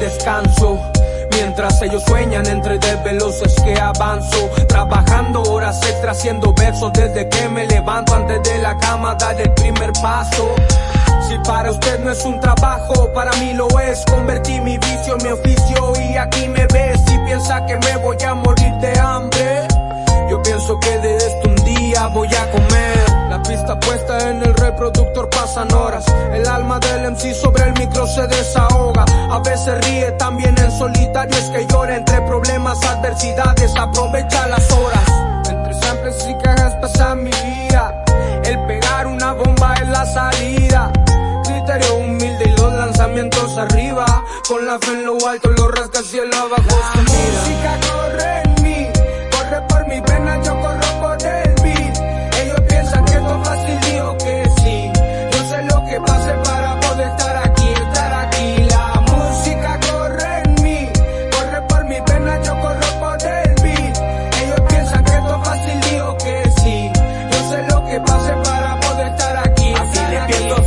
descanso. Mientras ellos sueñan entre desvelos que avanzo, trabajando horas extra haciendo versos desde que me levanto. Antes de la cama dar el primer paso. Si para usted no es un trabajo, para mí lo es. Convertí mi vicio en mi oficio y aquí me ves. Si piensa que me voy a morir de hambre, yo pienso que de esto un día voy a comer. La pista puesta en el reproductor, pasan horas. El alma del MC sobre el micro se desahoga. A veces ríe, también en solitario es que llora. Entre problemas, adversidades, aprovecha las horas. Entre samples y cajas pasa mi vida. El pegar una bomba es la salida. Criterio humilde y los lanzamientos arriba. Con la fe en lo alto, los rascacielos abajo. La música corre en mí, corre por mi pena, yo corro por el beat. Ellos piensan que esto es fácil, digo que sí. Yo sé lo que pase para poder estar aquí, estar aquí. La música corre en mí, corre por mi pena, yo corro por el beat. Ellos piensan que esto es fácil, digo que sí. Yo sé lo que pase para poder estar aquí, así le pienso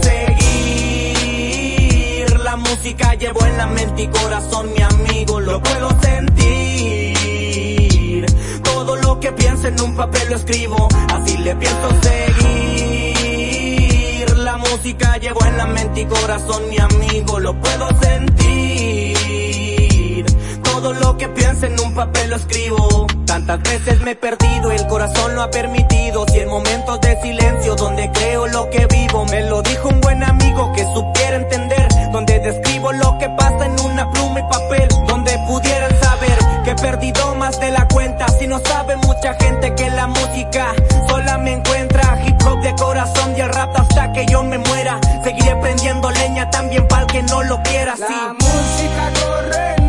seguir. La música llevo en la mente y corazón, mi amigo, lo puedo sentir. Todo lo que pienso en un papel lo escribo, así le pienso seguir. La música llevo en la mente y corazón, mi amigo, lo puedo sentir. Todo lo que pienso en un papel lo escribo. Tantas veces me he perdido, el corazón lo ha permitido. Si en momentos de silencio donde creo lo que vivo, me lo dijo un buen amigo que supiera entender. Donde describo lo que pasa en una pluma y papel, donde pudieran saber que he perdido más de la cuenta. Si no sabe mucha gente que la música sola me encuentra. Hip hop de corazón y el rap hasta que yo me muera. Seguiré prendiendo leña también para el que no lo quiera. La música corre